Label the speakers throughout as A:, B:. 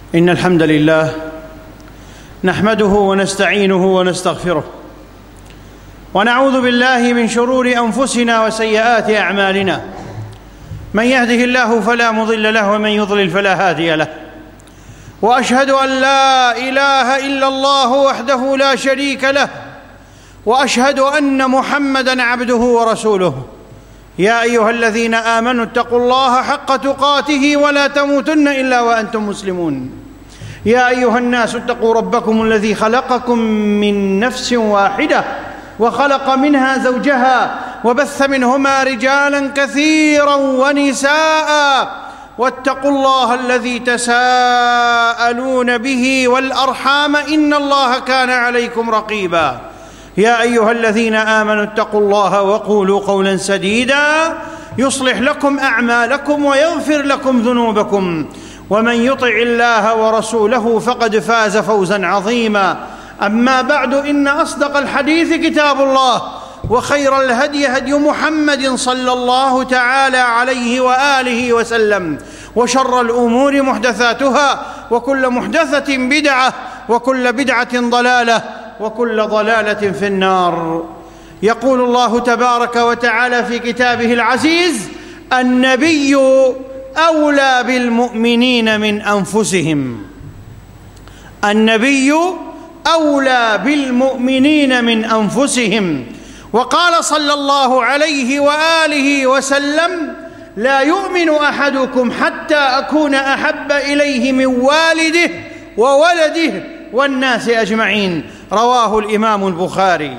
A: إن الحمد لله نحمده ونستعينه ونستغفره ونعوذ بالله من شرور أنفسنا وسيئات أعمالنا. من يهده الله فلا مضل له ومن يضلل فلا هادي له، وأشهد أن لا إله إلا الله وحده لا شريك له، وأشهد أن محمدًا عبده ورسوله. يا أيها الذين آمنوا اتقوا الله حق تقاته ولا تموتن إلا وأنتم مسلمون. يا أيها الناس اتقوا ربكم الذي خلقكم من نفس واحدة وخلق منها زوجها وبث منهما رجالا كثيرا ونساء، واتقوا الله الذي تساءلون به والأرحام إن الله كان عليكم رقيبا. يا أيها الذين آمنوا اتقوا الله وقولوا قولا سديدا يصلح لكم أعمالكم ويغفر لكم ذنوبكم، ومن يطع الله ورسوله فقد فاز فوزا عظيما. أما بعد، إن أصدق الحديث كتاب الله، وخير الهدي هدي محمد صلى الله تعالى عليه وآله وسلم، وشر الأمور محدثاتها، وكل محدثة بدعة، وكل بدعة ضلالة، وكل ضلالة في النار. يقول الله تبارك وتعالى في كتابه العزيز: النبي أولى بالمؤمنين من أنفسهم. النبي أولى بالمؤمنين من أنفسهم. وقال صلى الله عليه وآله وسلم: لا يؤمن أحدكم حتى أكون أحب إليه من والده وولده والناس أجمعين. رواه الإمام البخاري.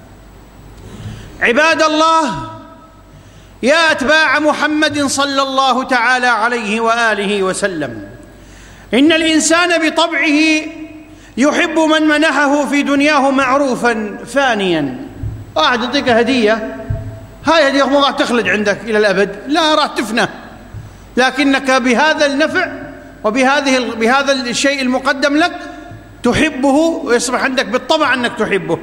A: عباد الله، يا أتباع محمد صلى الله تعالى عليه وآله وسلم، إن الإنسان بطبعه يحب من منحه في دنياه معروفا فانيا. واحد يعطيك هدية، هاي هدية ما راح تخلد عندك إلى الأبد، لا راح تفنى، لكنك بهذا النفع وبهذا الشيء المقدم لك تحبه، ويصبح عندك بالطبع أنك تحبه.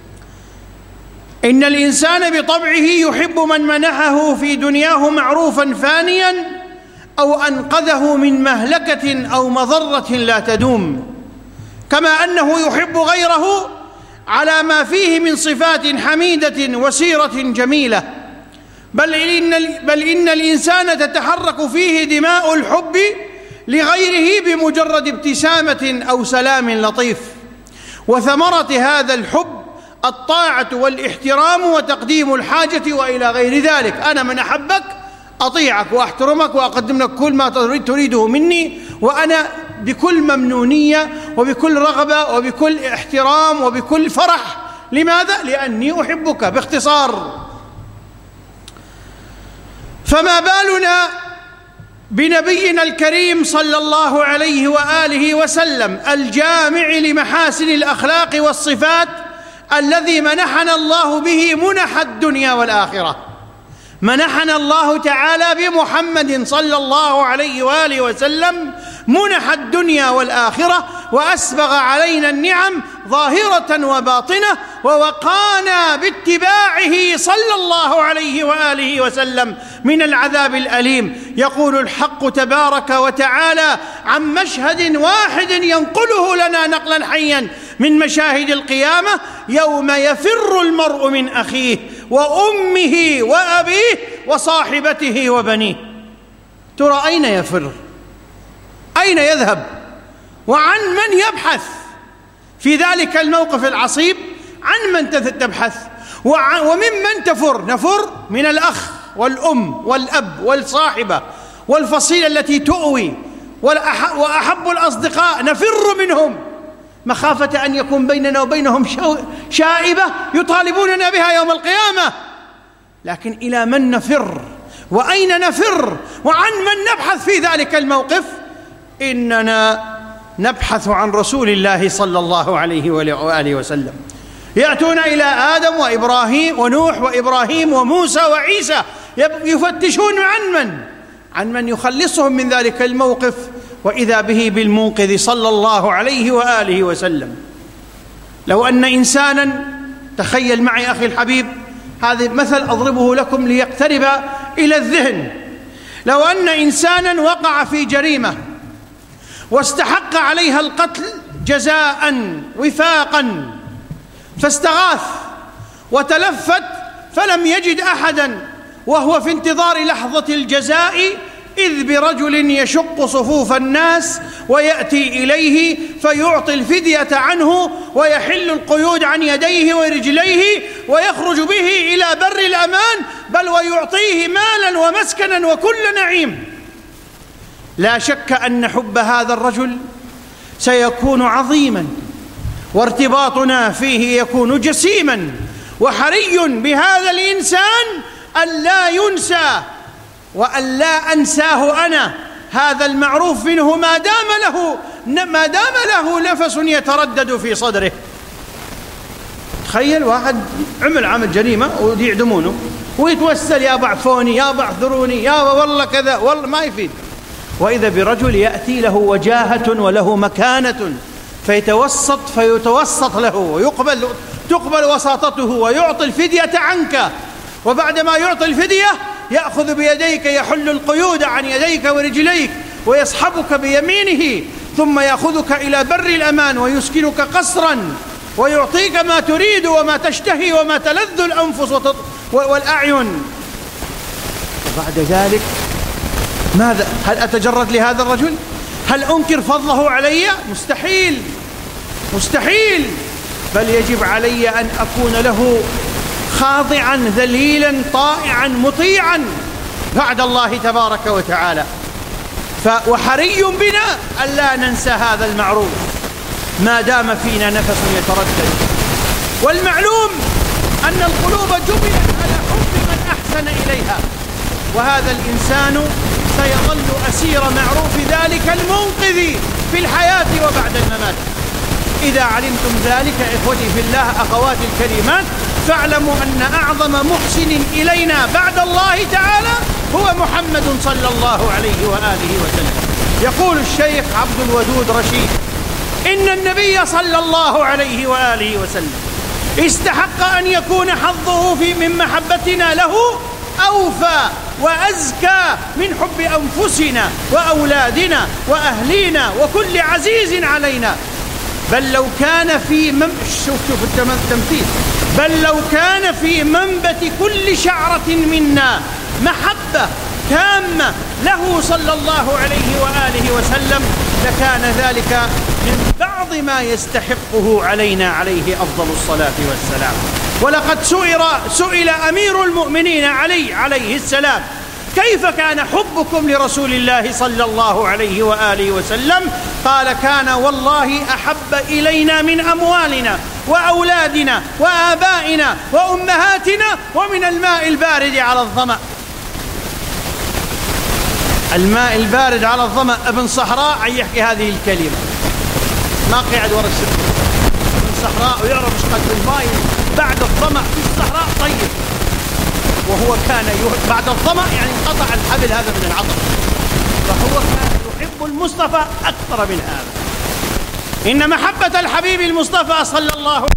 A: إن الإنسان بطبعه يحب من منحه في دنياه معروفا فانيا أو أنقذه من مهلكة أو مضرة لا تدوم، كما أنه يحب غيره على ما فيه من صفات حميدة وسيرة جميلة. بل إن الإنسان تتحرك فيه دماء الحب لغيره بمجرد ابتسامة أو سلام لطيف. وثمرة هذا الحب الطاعة والاحترام وتقديم الحاجة وإلى غير ذلك. أنا من أحبك أطيعك وأحترمك وأقدم لك كل ما تريده مني، وأنا بكل ممنونية وبكل رغبة وبكل احترام وبكل فرح. لماذا؟ لأني أحبك. باختصار، فما بالنا بنبينا الكريم صلى الله عليه وآله وسلم الجامع لمحاسن الأخلاق والصفات، الذي منحنا الله به منح الدنيا والآخرة. منحنا الله تعالى بمحمد صلى الله عليه وآله وسلم منح الدنيا والآخرة، وأسبغ علينا النعم ظاهرة وباطنة، ووقانا باتباعه صلى الله عليه وآله وسلم من العذاب الأليم. يقول الحق تبارك وتعالى عن مشهد واحد ينقله لنا نقلا حيا من مشاهد القيامة: يوم يفر المرء من أخيه وأمه وأبيه وصاحبته وبنيه. ترى أين يفر؟ أين يذهب؟ وعن من يبحث في ذلك الموقف العصيب؟ عن من تبحث؟ وممن تفر؟ نفر من الأخ والأم والأب والصاحبة والفصيلة التي تؤوي، وأحب الأصدقاء نفر منهم مخافة أن يكون بيننا وبينهم شائبة يطالبوننا بها يوم القيامة. لكن إلى من نفر؟ وأين نفر؟ وعن من نبحث في ذلك الموقف؟ إننا نبحث عن رسول الله صلى الله عليه وآله وسلم. يأتون إلى آدم وإبراهيم ونوح وإبراهيم وموسى وعيسى، يفتشون عن من يخلصهم من ذلك الموقف، وإذا به بالمنقذ صلى الله عليه وآله وسلم. لو أن إنسانا، تخيل معي أخي الحبيب، هذا مثل أضربه لكم ليقترب إلى الذهن. لو أن إنسانا وقع في جريمة واستحق عليها القتل جزاء وفاقا، فاستغاث وتلفت فلم يجد أحدا، وهو في انتظار لحظة الجزاء إذ برجل يشق صفوف الناس ويأتي إليه فيعطي الفدية عنه ويحل القيود عن يديه ورجليه ويخرج به إلى بر الأمان، بل ويعطيه مالا ومسكنا وكل نعيم. لا شك أن حب هذا الرجل سيكون عظيما، وارتباطنا فيه يكون جسيما، وحري بهذا الإنسان أن لا ينسى وأن لا أنساه أنا هذا المعروف منه ما دام له نفس يتردد في صدره. تخيل واحد عمل جريمة ويعدمونه ويتوسل يا بعثوني يا بعثروني يا والله كذا والله ما يفيد، وإذا برجل يأتي له وجاهة وله مكانة فيتوسط له وتقبل وساطته ويعطي الفدية عنك، وبعدما يعطي الفدية يأخذ بيديك يحل القيود عن يديك ورجليك ويصحبك بيمينه، ثم يأخذك إلى بر الأمان ويسكنك قصرا ويعطيك ما تريد وما تشتهي وما تلذ الأنفس والأعين. وبعد ذلك ماذا؟ هل أتجرد لهذا الرجل؟ هل أنكر فضله علي؟ مستحيل، بل يجب علي أن أكون له خاضعا ذليلا طائعا مطيعا بعد الله تبارك وتعالى. وحري بنا ألا ننسى هذا المعروف ما دام فينا نفس يتردد. والمعلوم أن القلوب جبلت على حب من أحسن إليها، وهذا الإنسان سيظل أسير معروف ذلك المنقذ في الحياة وبعد الممات. إذا علمتم ذلك إخوتي في الله أخواتي الكريمات، فاعلموا أن أعظم محسن إلينا بعد الله تعالى هو محمد صلى الله عليه وآله وسلم. يقول الشيخ عبد الودود رشيد: إن النبي صلى الله عليه وآله وسلم استحق أن يكون حظه من محبتنا له أوفى وأزكى من حب أنفسنا وأولادنا وأهلينا وكل عزيز علينا. بل لو كان في منبت كل شعرة منا محبة تامة له صلى الله عليه وآله وسلم لكان ذلك من بعض ما يستحقه علينا عليه أفضل الصلاة والسلام. ولقد سئل أمير المؤمنين عليه السلام: كيف كان حبكم لرسول الله صلى الله عليه وآله وسلم؟ قال: كان والله أحب إلينا من أموالنا وأولادنا وآبائنا وأمهاتنا ومن الماء البارد على الظمأ. الماء البارد على الظمأ. ابن صحراء يحكي هذه الكلمة، ما قاعد ورا السر، ابن صحراء ويعرف ايش قدر الماء بعد الظمأ في الصحراء طيب، وهو كان بعد الظمأ يعني انقطع الحبل هذا من العطش، فهو كان يحب المصطفى أكثر من هذا. إن محبة الحبيب المصطفى صلى الله عليه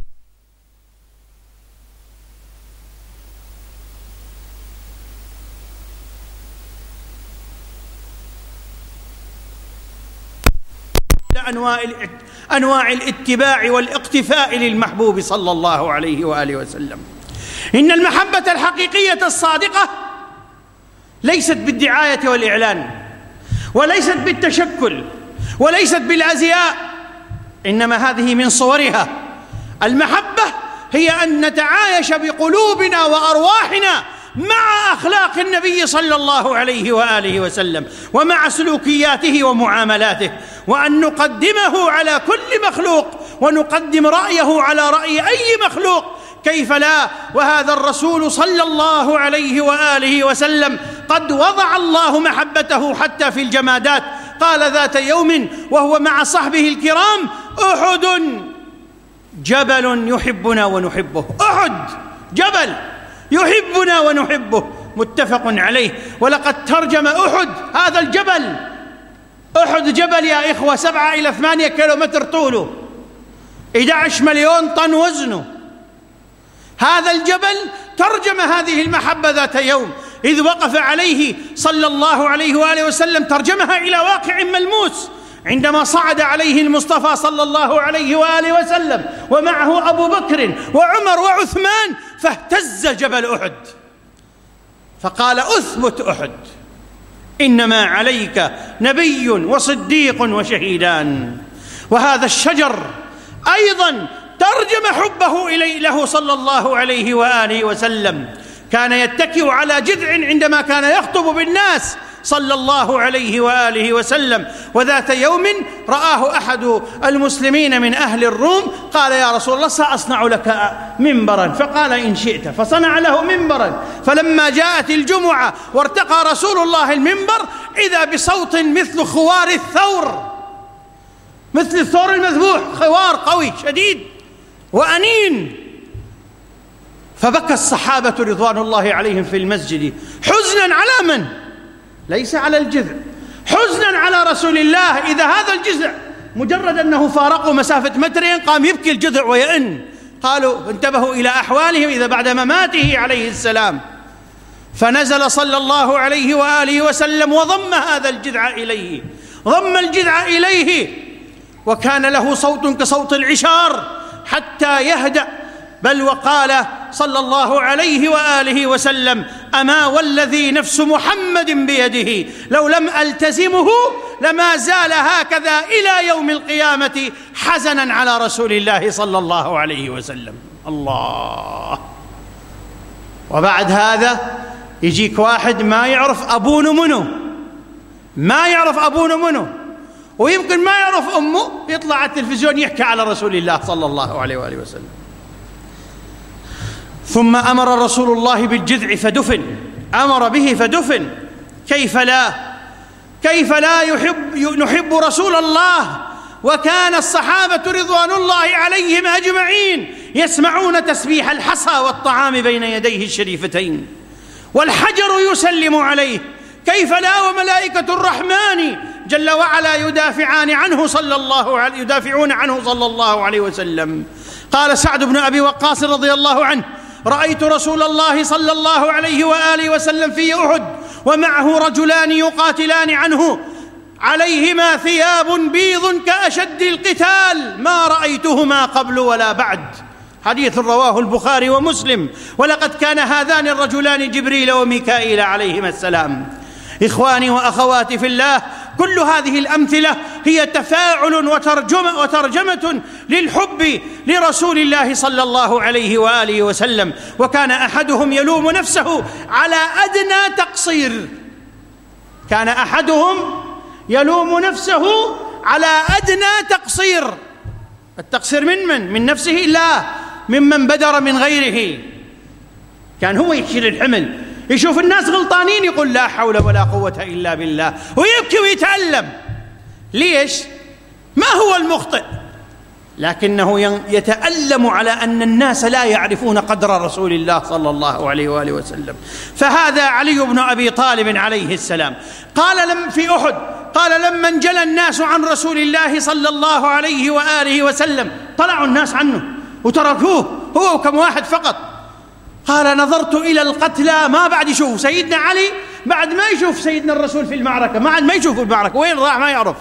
A: أنواع الاتباع والاقتفاء للمحبوب صلى الله عليه وآله وسلم. إن المحبة الحقيقية الصادقة ليست بالدعاية والإعلان، وليست بالتشكل، وليست بالأزياء، إنما هذه من صورها. المحبة هي أن نتعايش بقلوبنا وأرواحنا مع أخلاق النبي صلى الله عليه وآله وسلم ومع سلوكياته ومعاملاته، وأن نقدمه على كل مخلوق ونقدم رأيه على رأي أي مخلوق، كيف لا؟ وهذا الرسول صلى الله عليه وآله وسلم قد وضع الله محبته حتى في الجمادات. قال ذات يوم وهو مع صحبه الكرام: أحد جبل يحبنا ونحبه. أحد جبل يحبنا ونحبه، متفق عليه. ولقد ترجم أحد هذا الجبل. أحد جبل يا إخوة 7 إلى 8 كيلومتر طوله، 11 مليون طن وزنه. هذا الجبل ترجم هذه المحبة ذات يوم إذ وقف عليه صلى الله عليه وآله وسلم، ترجمها إلى واقع ملموس عندما صعد عليه المصطفى صلى الله عليه وآله وسلم ومعه أبو بكر وعمر وعثمان، فاهتز جبل أحد، فقال: أثبت أحد، إنما عليك نبي وصديق وشهيدان. وهذا الشجر أيضا ترجم حبه له صلى الله عليه وآله وسلم، كان يتكئ على جذع عندما كان يخطب بالناس صلى الله عليه وآله وسلم. وذات يوم رآه أحد المسلمين من أهل الروم، قال: يا رسول الله، سأصنع لك منبرا. فقال: إن شئت. فصنع له منبرا. فلما جاءت الجمعة وارتقى رسول الله المنبر، إذا بصوت مثل خوار الثور، مثل الثور المذبوح، خوار قوي شديد وأنين. فبكى الصحابة رضوان الله عليهم في المسجد حزنا على من؟ ليس على الجذع، حزنا على رسول الله. إذا هذا الجذع مجرد أنه فارقه مسافة مترين قام يبكي الجذع ويئن. قالوا: انتبهوا إلى أحوالهم إذا بعد مماته عليه السلام. فنزل صلى الله عليه وآله وسلم وضم هذا الجذع إليه، ضم الجذع إليه، وكان له صوت كصوت العشار حتى يهدأ. بل وقال صلى الله عليه وآله وسلم: أما والذي نفس محمد بيده لو لم ألتزمه لما زال هكذا إلى يوم القيامة حزنا على رسول الله صلى الله عليه وسلم. الله. وبعد هذا يجيك واحد ما يعرف أبوه منه، ما يعرف أبوه منه، ويمكن ما يعرف أمه، يطلع على التلفزيون يحكي على رسول الله صلى الله عليه وآله وسلم. ثم أمر رسول الله بالجذع فدفن، أمر به فدفن. كيف لا نحب رسول الله؟ وكان الصحابة رضوان الله عليهم أجمعين يسمعون تسبيح الحصى والطعام بين يديه الشريفتين، والحجر يسلم عليه. كيف لا وملائكة الرحمن جل وعلا يدافعون عنه صلى الله عليه وسلم. قال سعد بن أبي وقاص رضي الله عنه: رأيت رسول الله صلى الله عليه وآله وسلم في أحد ومعه رجلان يقاتلان عنه، عليهما ثياب بيض كأشد القتال، ما رأيتهما قبل ولا بعد. حديث رواه البخاري ومسلم. ولقد كان هذان الرجلان جبريل وميكائيل عليهما السلام. إخواني وأخواتي في الله، كل هذه الأمثلة هي تفاعل وترجمة للحب لرسول الله صلى الله عليه وآله وسلم. وكان أحدهم يلوم نفسه على أدنى تقصير، كان أحدهم يلوم نفسه على أدنى تقصير. التقصير من نفسه؟ لا، ممن بدر من غيره. كان هو يشيل الحمل، يشوف الناس غلطانين يقول: لا حول ولا قوة إلا بالله، ويبكي ويتألم. ليش؟ ما هو المخطئ، لكنه يتألم على أن الناس لا يعرفون قدر رسول الله صلى الله عليه وآله وسلم. فهذا علي بن أبي طالب عليه السلام قال في أحد، قال: لما انجلى الناس عن رسول الله صلى الله عليه وآله وسلم، طلعوا الناس عنه وتركوه هو وكم واحد فقط. قال: نظرت إلى القتلى، ما بعد يشوف سيدنا علي، بعد ما يشوف سيدنا الرسول في المعركة، ما يشوف المعركة، وين راح ما يعرف.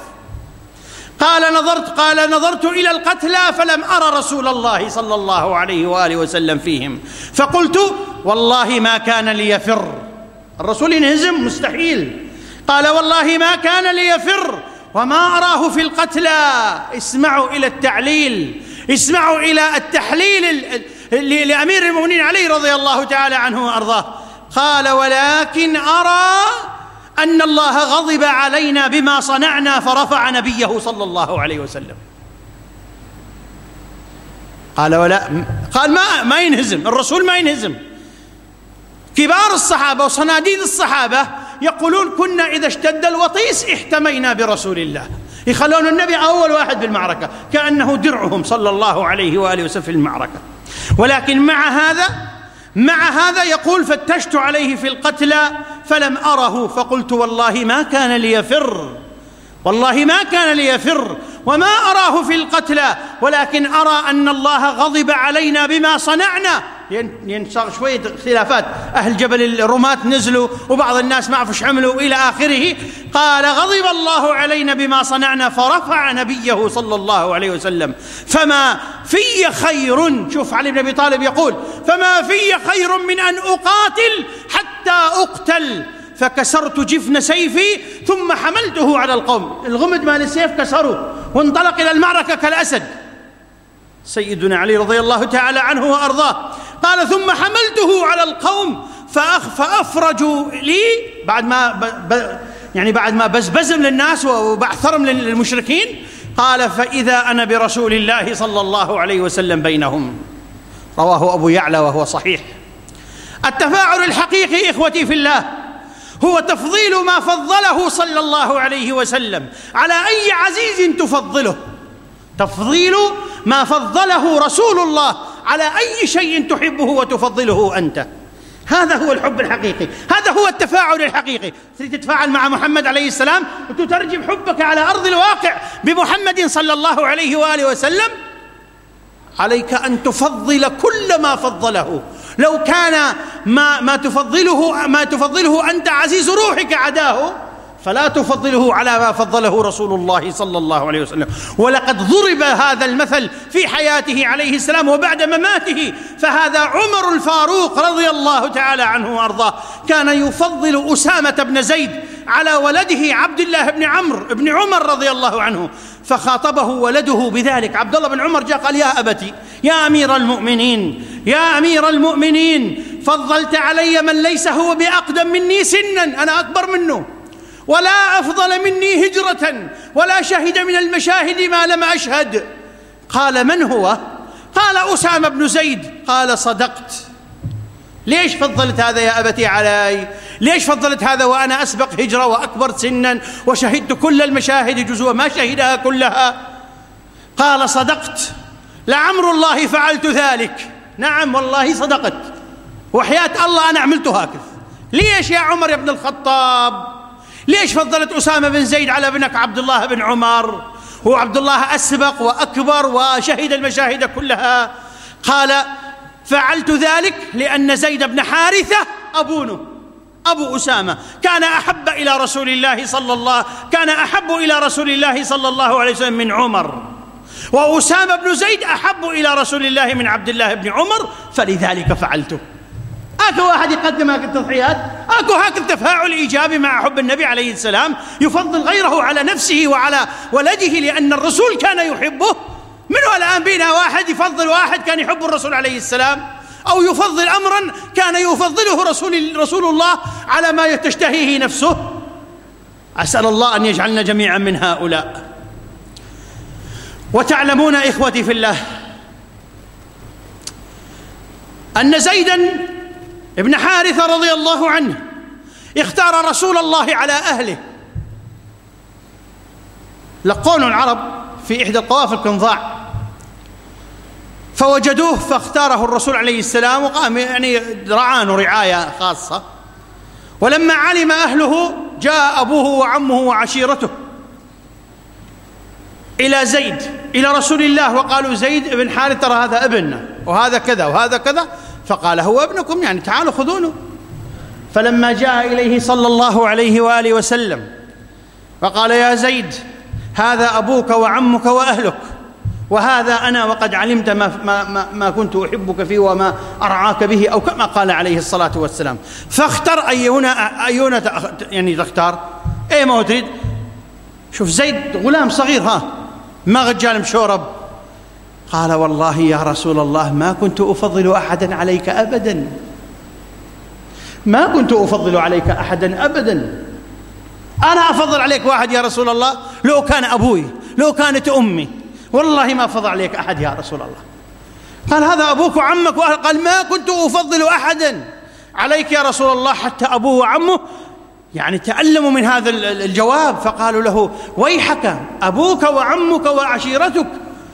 A: قال: نظرت إلى القتلى فلم أرى رسول الله صلى الله عليه وآله وسلم فيهم، فقلت: والله ما كان ليفر. الرسول ينهزم؟ مستحيل. قال: والله ما كان ليفر وما أراه في القتلى. اسمعوا إلى التعليل، اسمعوا إلى التحليل لأمير المؤمنين علي رضي الله تعالى عنه وأرضاه. قال: ولكن أرى أن الله غضب علينا بما صنعنا فرفع نبيه صلى الله عليه وسلم. قال ما ينهزم الرسول، ما ينهزم. كبار الصحابة وصناديد الصحابة يقولون: كنا إذا اشتد الوطيس احتمينا برسول الله، يخلون النبي أول واحد في المعركة، كأنه درعهم صلى الله عليه وآله وسلم في المعركة. ولكن مع هذا يقول: فتشت عليه في القتلى فلم أره، فقلت: والله ما كان ليفر، والله ما كان ليفر وما أراه في القتلى، ولكن أرى أن الله غضب علينا بما صنعنا ينصاغ شوية خلافات، أهل جبل الرماة نزلوا وبعض الناس ما عرفوا عملوا إلى آخره. قال غضب الله علينا بما صنعنا فرفع نبيه صلى الله عليه وسلم فما في خير. شوف علي بن أبي طالب يقول فما في خير من أن أقاتل حتى أقتل، فكسرت جفن سيفي ثم حملته على القوم. الغمد مال السيف كسره وانطلق إلى المعركة كالأسد سيدنا علي رضي الله تعالى عنه وأرضاه. قال ثم حملته على القوم فأفرجوا لي بعد ما بزبزم للناس وبعثرم للمشركين. قال فإذا أنا برسول الله صلى الله عليه وسلم بينهم. رواه أبو يعلى وهو صحيح. التفاعل الحقيقي إخوتي في الله هو تفضيل ما فضله صلى الله عليه وسلم على أي عزيز تفضله، تفضيل ما فضله رسول الله على أي شيء تحبه وتفضله أنت. هذا هو الحب الحقيقي، هذا هو التفاعل الحقيقي. تتفاعل مع محمد عليه السلام وتترجم حبك على أرض الواقع بمحمد صلى الله عليه وآله وسلم. عليك أن تفضل كل ما فضله. لو كان ما تفضله أنت عزيز روحك عداه فلا تفضله على ما فضله رسول الله صلى الله عليه وسلم. ولقد ضرب هذا المثل في حياته عليه السلام وبعد مماته. فهذا عمر الفاروق رضي الله تعالى عنه وأرضاه كان يفضل أسامة بن زيد على ولده عبد الله بن عمرو بن عمر رضي الله عنه، فخاطبه ولده بذلك. عبد الله بن عمر جاء قال يا أبتي يا أمير المؤمنين يا أمير المؤمنين فضلت علي من ليس هو بأقدم مني سنا، أنا أكبر منه ولا أفضل مني هجرة ولا شهد من المشاهد ما لم أشهد. قال من هو؟ قال أسامة بن زيد. قال صدقت. ليش فضلت هذا يا أبتي علي؟ ليش فضلت هذا وأنا أسبق هجرة وأكبر سنا وشهدت كل المشاهد جزوة ما شهدها كلها؟ قال صدقت لعمر الله فعلت ذلك. نعم والله صدقت وحياة الله أنا عملت هكذا. ليش يا عمر يا ابن الخطاب؟ ليش فضلت أسامة بن زيد على ابنك عبد الله بن عمر وعبد الله أسبق وأكبر وشهد المشاهد كلها؟ قال فعلت ذلك لأن زيد بن حارثة أبو أسامة كان أحب إلى رسول الله صلى الله عليه وسلم من عمر، وأسامة بن زيد أحب إلى رسول الله من عبد الله بن عمر، فلذلك فعلته. أكو واحد يقدم هكذا التضحيات، أكو هكذا التفاعل إيجابي مع حب النبي عليه السلام، يفضل غيره على نفسه وعلى ولده لأن الرسول كان يحبه. منه الآن بينا واحد يفضل واحد كان يحب الرسول عليه السلام، أو يفضل أمرا كان يفضله رسول الله على ما تشتهيه نفسه. أسأل الله أن يجعلنا جميعا من هؤلاء. وتعلمون إخوتي في الله أن زيدا ابن حارثة رضي الله عنه اختار رسول الله على أهله. لقونه العرب في إحدى القوافل القنضاع فوجدوه فاختاره الرسول عليه السلام وقام رعانه رعاية خاصة. ولما علم أهله جاء أبوه وعمه وعشيرته إلى زيد إلى رسول الله وقالوا زيد ابن حارثة ترى هذا ابننا وهذا كذا وهذا كذا، فقال هو ابنكم يعني تعالوا خذونه. فلما جاء إليه صلى الله عليه وآله وسلم فقال يا زيد هذا أبوك وعمك وأهلك وهذا أنا وقد علمت ما كنت أحبك فيه وما أرعاك به، أو كما قال عليه الصلاة والسلام. فاختر أيون يعني تختار ما هو تريد. شوف زيد غلام صغير ما غجال مشورب. قال والله يا رسول الله ما كنت أفضل أحدا عليك أبدا، ما كنت أفضل عليك أحدا أبدا. أنا أفضل عليك واحد يا رسول الله لو كان أبوي لو كانت أمي، والله ما أفضل عليك أحد يا رسول الله. قال هذا أبوك وعمك وأهل. قال ما كنت أفضل أحدا عليك يا رسول الله حتى أبوه وعمه يعني تألموا من هذا الجواب. فقالوا له ويحك أبوك وعمك وعشيرتك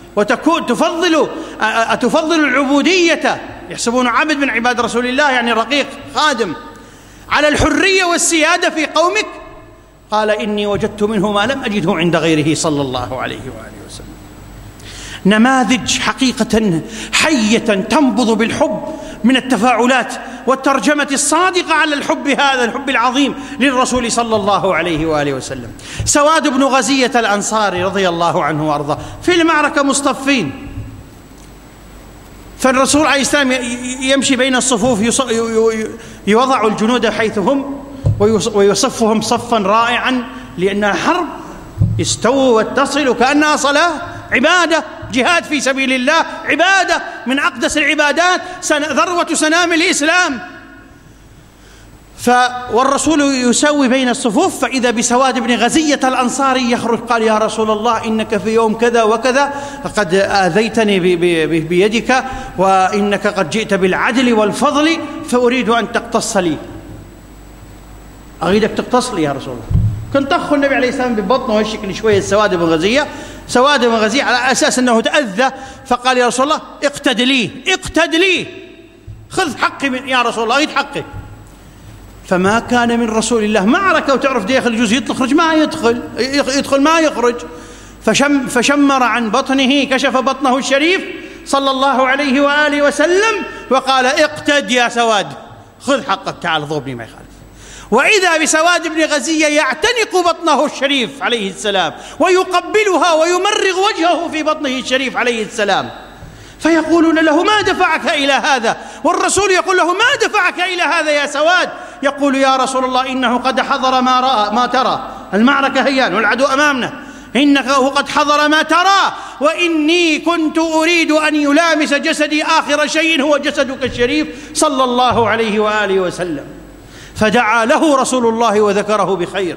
A: أتفضل العبودية، يحسبون عبد من عباد رسول الله يعني رقيق خادم، على الحرية والسيادة في قومك؟ قال إني وجدت منه ما لم أجده عند غيره صلى الله عليه وآله وسلم. نماذج حقيقة حية تنبض بالحب من التفاعلات والترجمة الصادقة على الحب هذا، الحب العظيم للرسول صلى الله عليه وآله وسلم. سواد بن غزية الأنصاري رضي الله عنه وأرضاه في المعركة مصطفين، فالرسول عليه السلام يمشي بين الصفوف، يوضع الجنود حيث هم ويصفهم صفا رائعا، لأنها حرب، استووا واتصلوا كأنها صلاة، عبادة، جهاد في سبيل الله، عبادة من أقدس العبادات، ذروة سنام الإسلام. والرسول يسوي بين الصفوف، فإذا بسواد بن غزية الأنصاري يخرج، قال: يا رسول الله، إنك في يوم كذا وكذا قد آذيتني بيدك، وإنك قد جئت بالعدل والفضل، فأريد أن تقتص لي. أريدك تقتص لي يا رسول الله. كنت طخ النبي عليه السلام ببطنه وشكل شوية سواد بن غزية، سواد بن غزية على أساس أنه تأذى، فقال: يا رسول الله اقتد لي، اقتد لي، خذ حقي يا رسول الله، أريد حقي. فما كان من رسول الله معركة وتعرف دي يخرج جزء يخرج ما يدخل ما يخرج، فشمر عن بطنه، كشف بطنه الشريف صلى الله عليه وآله وسلم، وقال: اقتد يا سواد، خذ حقك، تعال ضربني ما يخالف. وإذا بسواد بن غزية يعتنق بطنه الشريف عليه السلام، ويقبلها ويمرغ وجهه في بطنه الشريف عليه السلام، فيقولون له: ما دفعك إلى هذا؟ والرسول يقول له: ما دفعك إلى هذا يا سواد؟ يقول: يا رسول الله، إنه قد حضر ما ترى، المعركة هيان والعدو أمامنا، إنه قد حضر ما ترى، وإني كنت أريد أن يلامس جسدي آخر شيء هو جسدك الشريف صلى الله عليه وآله وسلم. فدعا له رسول الله وذكره بخير.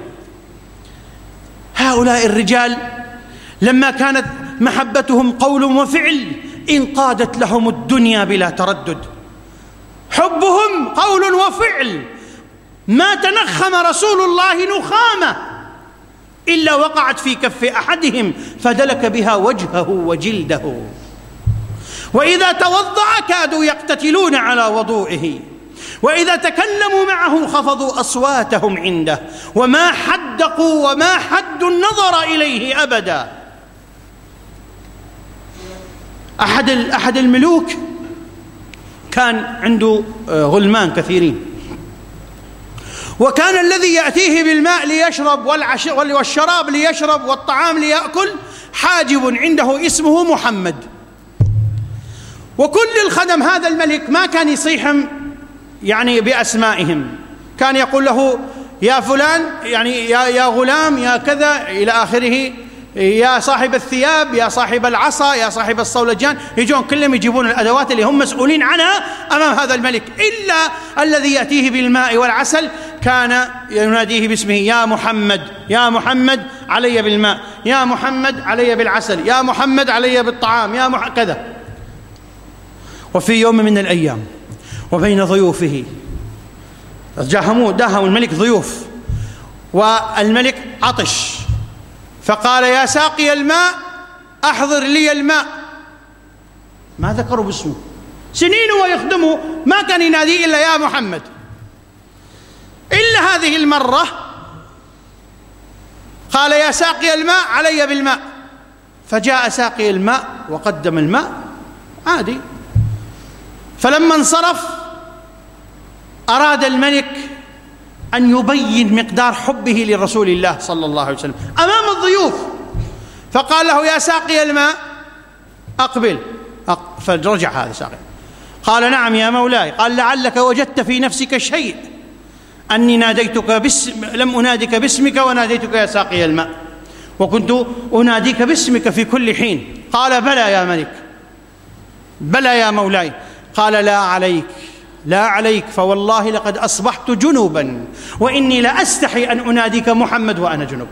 A: هؤلاء الرجال لما كانت محبتهم قول وفعل انقادت لهم الدنيا بلا تردد. حبهم قول وفعل، ما تنخم رسول الله نخامة إلا وقعت في كف أحدهم فدلك بها وجهه وجلده، وإذا توضأ كادوا يقتتلون على وضوئه، وإذا تكلموا معه خفضوا أصواتهم عنده، وما حدقوا وما حدوا النظر إليه أبدا. أحد الملوك كان عنده غلمان كثيرين، وكان الذي يأتيه بالماء ليشرب والشراب ليشرب والطعام ليأكل حاجب عنده اسمه محمد. وكل الخدم هذا الملك ما كان يصيحهم يعني بأسمائهم، كان يقول له: يا فلان، يعني يا غلام، يا كذا إلى آخره، يا صاحب الثياب، يا صاحب العصا، يا صاحب الصولجان، يجون كلهم يجيبون الأدوات اللي هم مسؤولين عنها أمام هذا الملك، إلا الذي يأتيه بالماء والعسل كان يناديه باسمه: يا محمد، يا محمد علي بالماء، يا محمد علي بالعسل، يا محمد علي بالطعام، يا كذا. وفي يوم من الأيام وبين ضيوفه داهم الملك ضيوف، والملك عطش، فقال: يا ساقي الماء أحضر لي الماء. ما ذكروا باسمه، سنين ويخدمه ما كان يناديه إلا يا محمد، إلا هذه المرة قال: يا ساقي الماء علي بالماء. فجاء ساقي الماء وقدم الماء عادي. فلما انصرف أراد الملك أن يبين مقدار حبه لرسول الله صلى الله عليه وسلم أمام الضيوف، فقال له: يا ساقي الماء أقبل. فرجع هذا ساقي، قال: نعم يا مولاي. قال: لعلك وجدت في نفسك شيء أني لم أنادك باسمك وناديتك يا ساقي الماء، وكنت أناديك باسمك في كل حين. قال: بلى يا ملك، بلى يا مولاي. قال: لا عليك، لا عليك، فوالله لقد أصبحت جنوبا، وإني لأستحي أن أناديك محمد وأنا جنوب.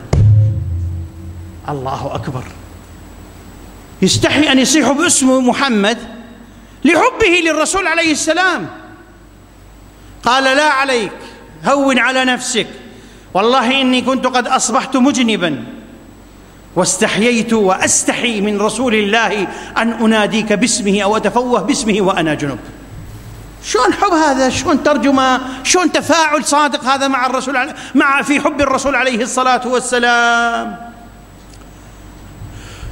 A: الله أكبر، يستحي أن يصيح باسمه محمد لحبه للرسول عليه السلام. قال: لا عليك، هون على نفسك، والله إني كنت قد أصبحت مجنبا، واستحييت وأستحي من رسول الله أن أناديك باسمه أو أتفوه باسمه وأنا جنوب. شلون حب هذا؟ شلون ترجمة؟ شلون تفاعل صادق هذا مع الرسول، في حب الرسول عليه الصلاة والسلام؟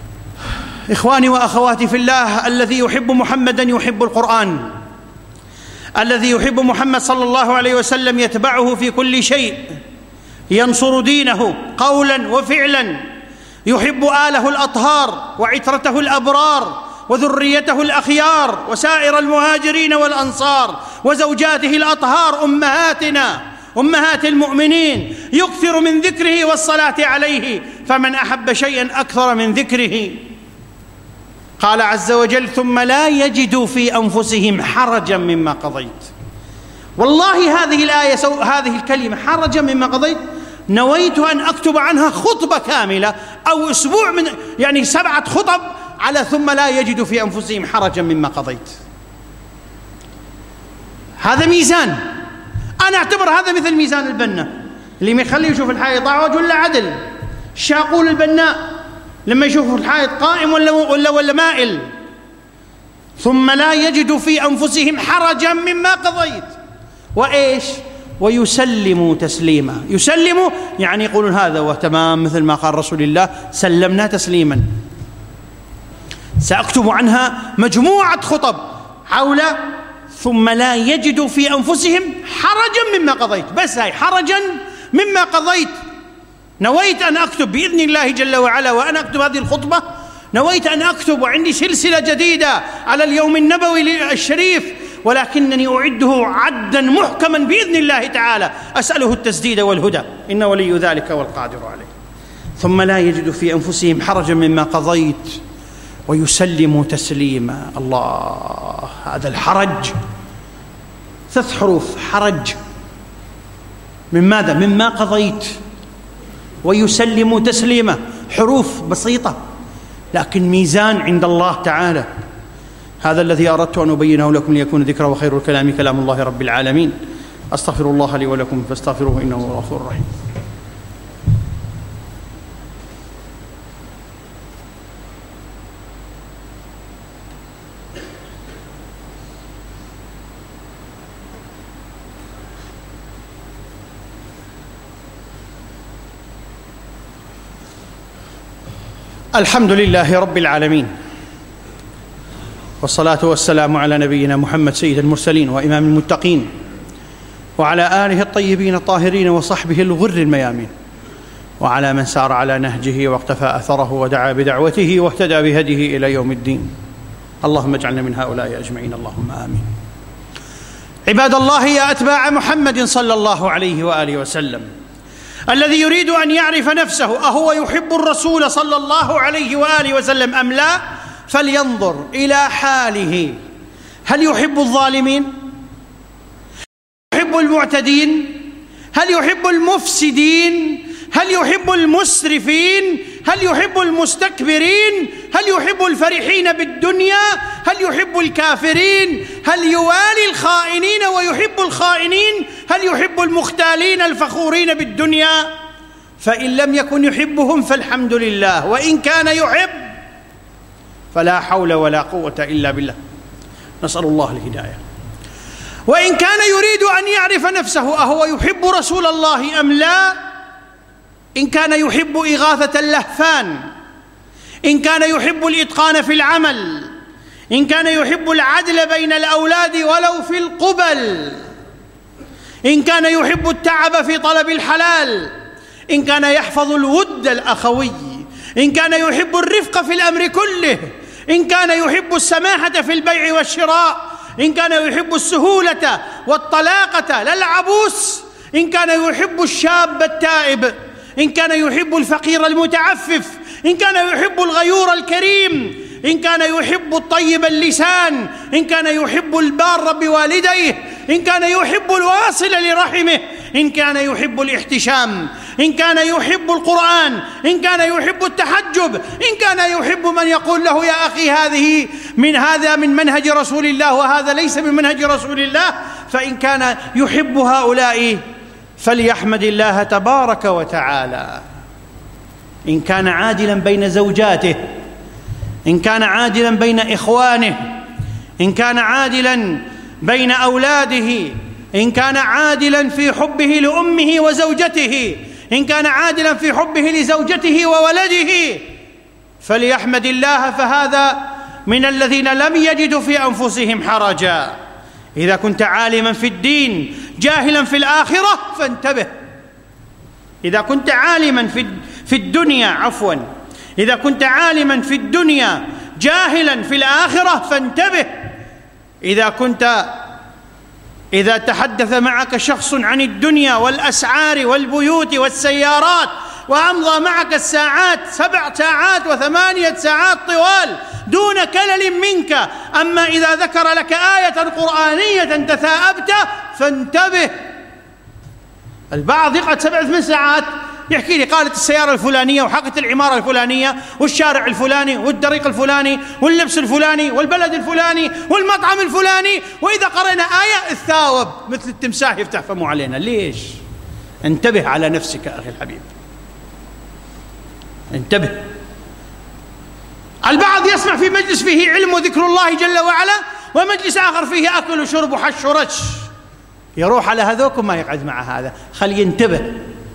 A: إخواني وأخواتي في الله، الذي يحب محمدا يحب القرآن، الذي يحب محمد صلى الله عليه وسلم يتبعه في كل شيء، ينصر دينه قولا وفعلا، يحب آله الأطهار وعترته الأبرار وذريته الأخيار وسائر المهاجرين والأنصار وزوجاته الأطهار أمهاتنا أمهات المؤمنين، يكثر من ذكره والصلاة عليه، فمن أحب شيئا أكثر من ذكره. قال عز وجل: ثم لا يجدوا في أنفسهم حرجا مما قضيت. والله هذه الآية هذه الكلمة حرجا مما قضيت نويت أن أكتب عنها خطبة كاملة أو أسبوع، من يعني 7 خطب على ثم لا يجدوا في أنفسهم حرجا مما قضيت. هذا ميزان، أنا أعتبر هذا مثل ميزان البنا اللي ما يخليه يشوف الحائط أعوج ولا عدل. الشاقول البناء لما يشوف الحائط قائم ولا مائل. ثم لا يجدوا في أنفسهم حرجا مما قضيت وإيش ويسلموا تسليما. يسلموا يعني يقولون هذا وتمام، مثل ما قال رسول الله: سلمنا تسليما. سأكتب عنها مجموعة خطب حول ثم لا يجدوا في أنفسهم حرجا مما قضيت. بس هاي حرجا مما قضيت نويت أن أكتب بإذن الله جل وعلا. وأنا أكتب هذه الخطبة نويت أن أكتب، وعندي سلسلة جديدة على اليوم النبوي الشريف، ولكنني أعده عدا محكما بإذن الله تعالى، أسأله التسديد والهدى، إنه ولي ذلك والقادر عليه. ثم لا يجدوا في أنفسهم حرجا مما قضيت ويسلموا تسليما. الله، هذا الحرج 3 حروف حرج. من ماذا؟ مما قضيت. ويسلموا تسليما، حروف بسيطة لكن ميزان عند الله تعالى. هذا الذي أردت أن أبينه لكم ليكون ذكرى، وخير الكلام كلام الله رب العالمين. أستغفر الله لي ولكم فاستغفروه إنه هو الغفور الرحيم. الحمد لله رب العالمين، والصلاة والسلام على نبينا محمد سيد المرسلين وإمام المتقين، وعلى آله الطيبين الطاهرين وصحبه الغر الميامين، وعلى من سار على نهجه واقتفى أثره ودعا بدعوته واهتدى بهديه إلى يوم الدين. اللهم اجعلنا من هؤلاء أجمعين، اللهم آمين. عباد الله، يا أتباع محمد صلى الله عليه وآله وسلم، الذي يريد أن يعرف نفسه أهو يحب الرسول صلى الله عليه وآله وسلم أم لا، فلينظر إلى حاله. هل يحب الظالمين؟ هل يحب المعتدين؟ هل يحب المفسدين؟ هل يحب المسرفين؟ هل يحب المستكبرين؟ هل يحب الفرحين بالدنيا؟ هل يحب الكافرين؟ هل يوالي الخائنين ويحب الخائنين؟ هل يحب المختالين الفخورين بالدنيا؟ فإن لم يكن يحبهم فالحمد لله، وإن كان يحب فلا حول ولا قوة إلا بالله، نسأل الله الهداية. وإن كان يريد أن يعرف نفسه أهو يحب رسول الله أم لا، إن كان يحب إغاثة اللهفان، إن كان يحب الإتقان في العمل، إن كان يحب العدل بين الأولاد ولو في القبل، إن كان يحب التعب في طلب الحلال، إن كان يحفظ الود الأخوي، إن كان يحب الرفق في الأمر كله، إن كان يحب السماحة في البيع والشراء، إن كان يحب السهولة والطلاقة لا العبوس، إن كان يحب الشاب التائب، إن كان يحب الفقير المتعفف، إن كان يحب الغيور الكريم، إن كان يحب الطيب اللسان، إن كان يحب البار بوالديه، إن كان يحب الواصل لرحمه، إن كان يحب الاحتشام، إن كان يحب القرآن، إن كان يحب التحجب، إن كان يحب من يقول له يا أخي هذا من منهج رسول الله وهذا ليس من منهج رسول الله، فإن كان يحب هؤلاء فليحمد الله تبارك وتعالى. إن كان عادلا بين زوجاته، إن كان عادلا بين إخوانه، إن كان عادلا بين أولاده، إن كان عادلا في حبه لأمه وزوجته، إن كان عادلا في حبه لزوجته وولده، فليحمد الله، فهذا من الذين لم يجدوا في أنفسهم حرجا. إذا كنت عالما في الدين جاهلا في الآخرة فانتبه. إذا كنت عالما في الدنيا عفوا إذا كنت عالما في الدنيا جاهلا في الآخرة فانتبه. إذا تحدث معك شخص عن الدنيا والأسعار والبيوت والسيارات وأمضى معك الساعات 7 ساعات و8 ساعات طوال دون كلل منك، أما إذا ذكر لك آية قرآنية تثاءبت فانتبه. البعض يقعد 7-8 ساعات يحكي لي قالت السيارة الفلانية وحقت العمارة الفلانية والشارع الفلاني والطريق الفلاني واللبس الفلاني والبلد الفلاني والمطعم الفلاني، وإذا قرأنا آية الثاوب مثل التمساح يفتح فمه علينا. ليش؟ انتبه على نفسك أخي الحبيب، انتبه. البعض يسمع في مجلس فيه علم وذكر الله جل وعلا ومجلس آخر فيه أكل وشرب وحش ورش، يروح على هذوك وما يقعد مع هذا، خلي ينتبه.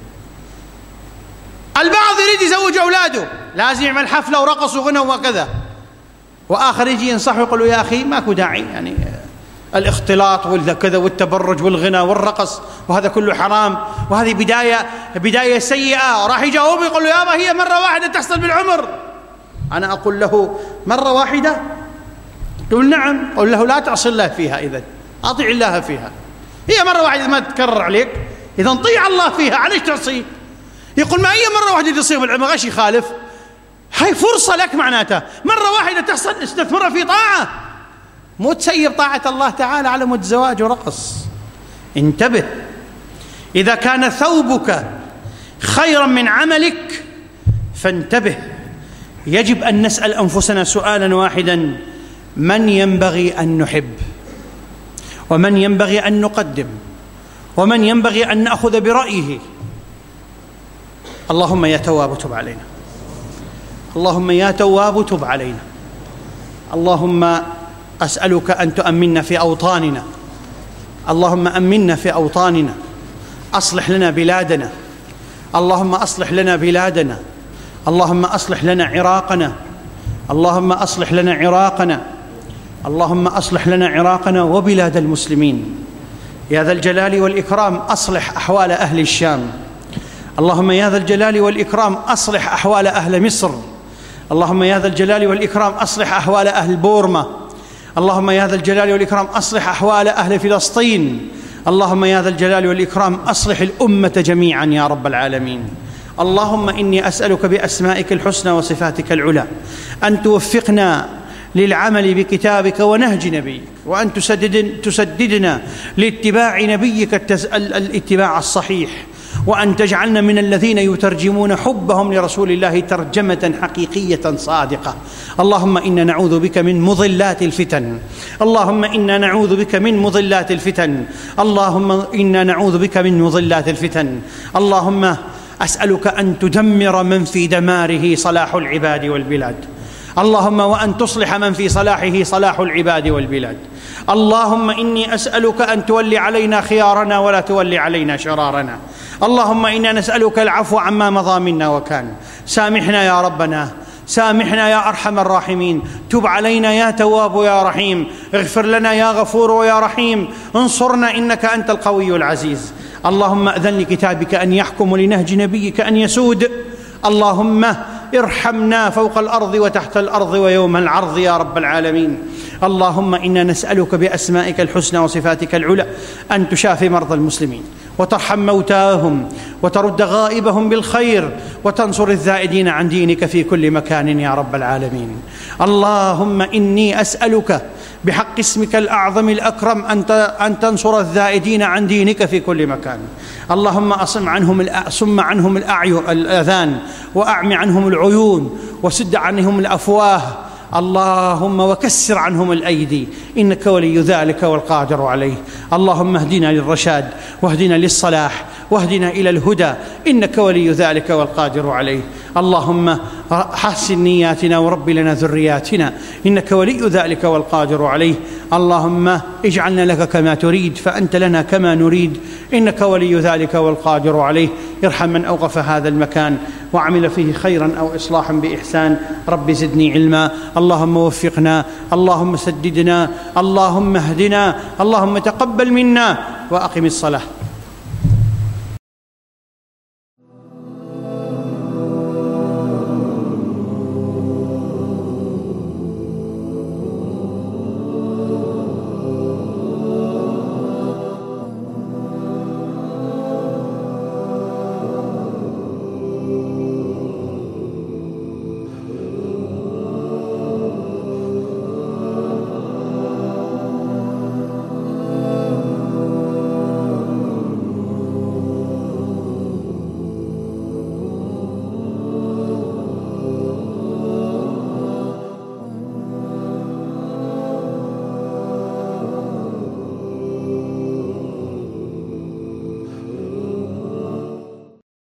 A: البعض يريد يزوج أولاده لازم يعمل حفلة ورقص وغنى وكذا، وآخر يجي ينصحه يقول له يا أخي ماكو داعي، يعني الاختلاط والكذا والتبرج والغنى والرقص وهذا كله حرام وهذه بداية سيئة. راح يجاوب يقول له يابا هي مرة واحدة تحصل بالعمر. أنا أقول له مرة واحدة؟ يقول نعم. أقول له لا تعصي الله فيها، إذن أطيع الله فيها، هي مرة واحدة ما تتكرر عليك، إذا طيع الله فيها، عليش تعصيه؟ يقول ما هي مرة واحدة تصيب العمر غش يخالف، هاي فرصة لك معناتها، مرة واحدة تحصل استثمرها في طاعة، مو تسيب طاعة الله تعالى على مود زواج ورقص. انتبه. إذا كان ثوبك خيرا من عملك فانتبه. يجب أن نسأل أنفسنا سؤالا واحدا: من ينبغي أن نحب؟ ومن ينبغي أن نقدم؟ ومن ينبغي أن نأخذ برأيه؟ اللهم يا تواب تب علينا، اللهم يا تواب تب علينا. اللهم أسألك أن تؤمننا في أوطاننا، اللهم أمنا في أوطاننا، أصلح لنا بلادنا، اللهم أصلح لنا بلادنا، اللهم أصلح لنا عراقنا، اللهم أصلح لنا عراقنا، اللهم أصلح لنا عراقنا وبلاد المسلمين يا ذا الجلال والإكرام. أصلح أحوال أهل الشام، اللهم يا ذا الجلال والإكرام أصلح أحوال أهل مصر، اللهم يا ذا الجلال والإكرام أصلح أحوال أهل بورما، اللهم يا ذا الجلال والإكرام أصلح أحوال أهل فلسطين، اللهم يا ذا الجلال والإكرام أصلح الأمة جميعا يا رب العالمين. اللهم إني أسألك بأسمائك الحسنى وصفاتك العلى أن توفقنا للعمل بكتابك ونهج نبيك، وأن تسددنا لاتباع نبيك الاتباع الصحيح، وأن تجعلنا من الذين يترجمون حبهم لرسول الله ترجمة حقيقية صادقة. اللهم إنا نعوذ بك من مضلات الفتن، اللهم إنا نعوذ بك من مضلات الفتن، اللهم إنا نعوذ بك من مضلات الفتن. اللهم أسألك أن تدمر من في دماره صلاح العباد والبلاد، اللهم وأن تصلح من في صلاحه صلاح العباد والبلاد. اللهم إني أسألك أن تولي علينا خيارنا ولا تولي علينا شرارنا. اللهم إنا نسألك العفو عما مضى منا وكان. سامحنا يا ربنا، سامحنا يا أرحم الراحمين، تب علينا يا تواب يا رحيم، اغفر لنا يا غفور يا رحيم، انصرنا إنك أنت القوي العزيز. اللهم أذن لكتابك أن يحكم، لنهج نبيك أن يسود. اللهم ارحمنا فوق الأرض وتحت الأرض ويوم العرض يا رب العالمين. اللهم إنا نسألك بأسمائك الحسنى وصفاتك العلى أن تشافي مرضى المسلمين وترحم موتاهم وترد غائبهم بالخير وتنصر الذائدين عن دينك في كل مكان يا رب العالمين. اللهم إني أسألك بحق اسمك الأعظم الأكرم أن تنصر الذائدين عن دينك في كل مكان. اللهم أصم عنهم الآذان، وأعم عنهم العيون، وسد عنهم الأفواه، اللهم وكسر عنهم الأيدي، إنك ولي ذلك والقادر عليه. اللهم اهدنا للرشاد، واهدنا للصلاح، واهدنا إلى الهدى، إنك ولي ذلك والقادر عليه. اللهم حسن نياتنا ورب لنا ذرياتنا، إنك ولي ذلك والقادر عليه. اللهم اجعلنا لك كما تريد، فأنت لنا كما نريد، إنك ولي ذلك والقادر عليه. ارحم من أوقف هذا المكان وعمل فيه خيرا أو إصلاحا بإحسان. رب زدني علما. اللهم وفقنا، اللهم سددنا، اللهم اهدنا، اللهم تقبل منا، وأقم الصلاة.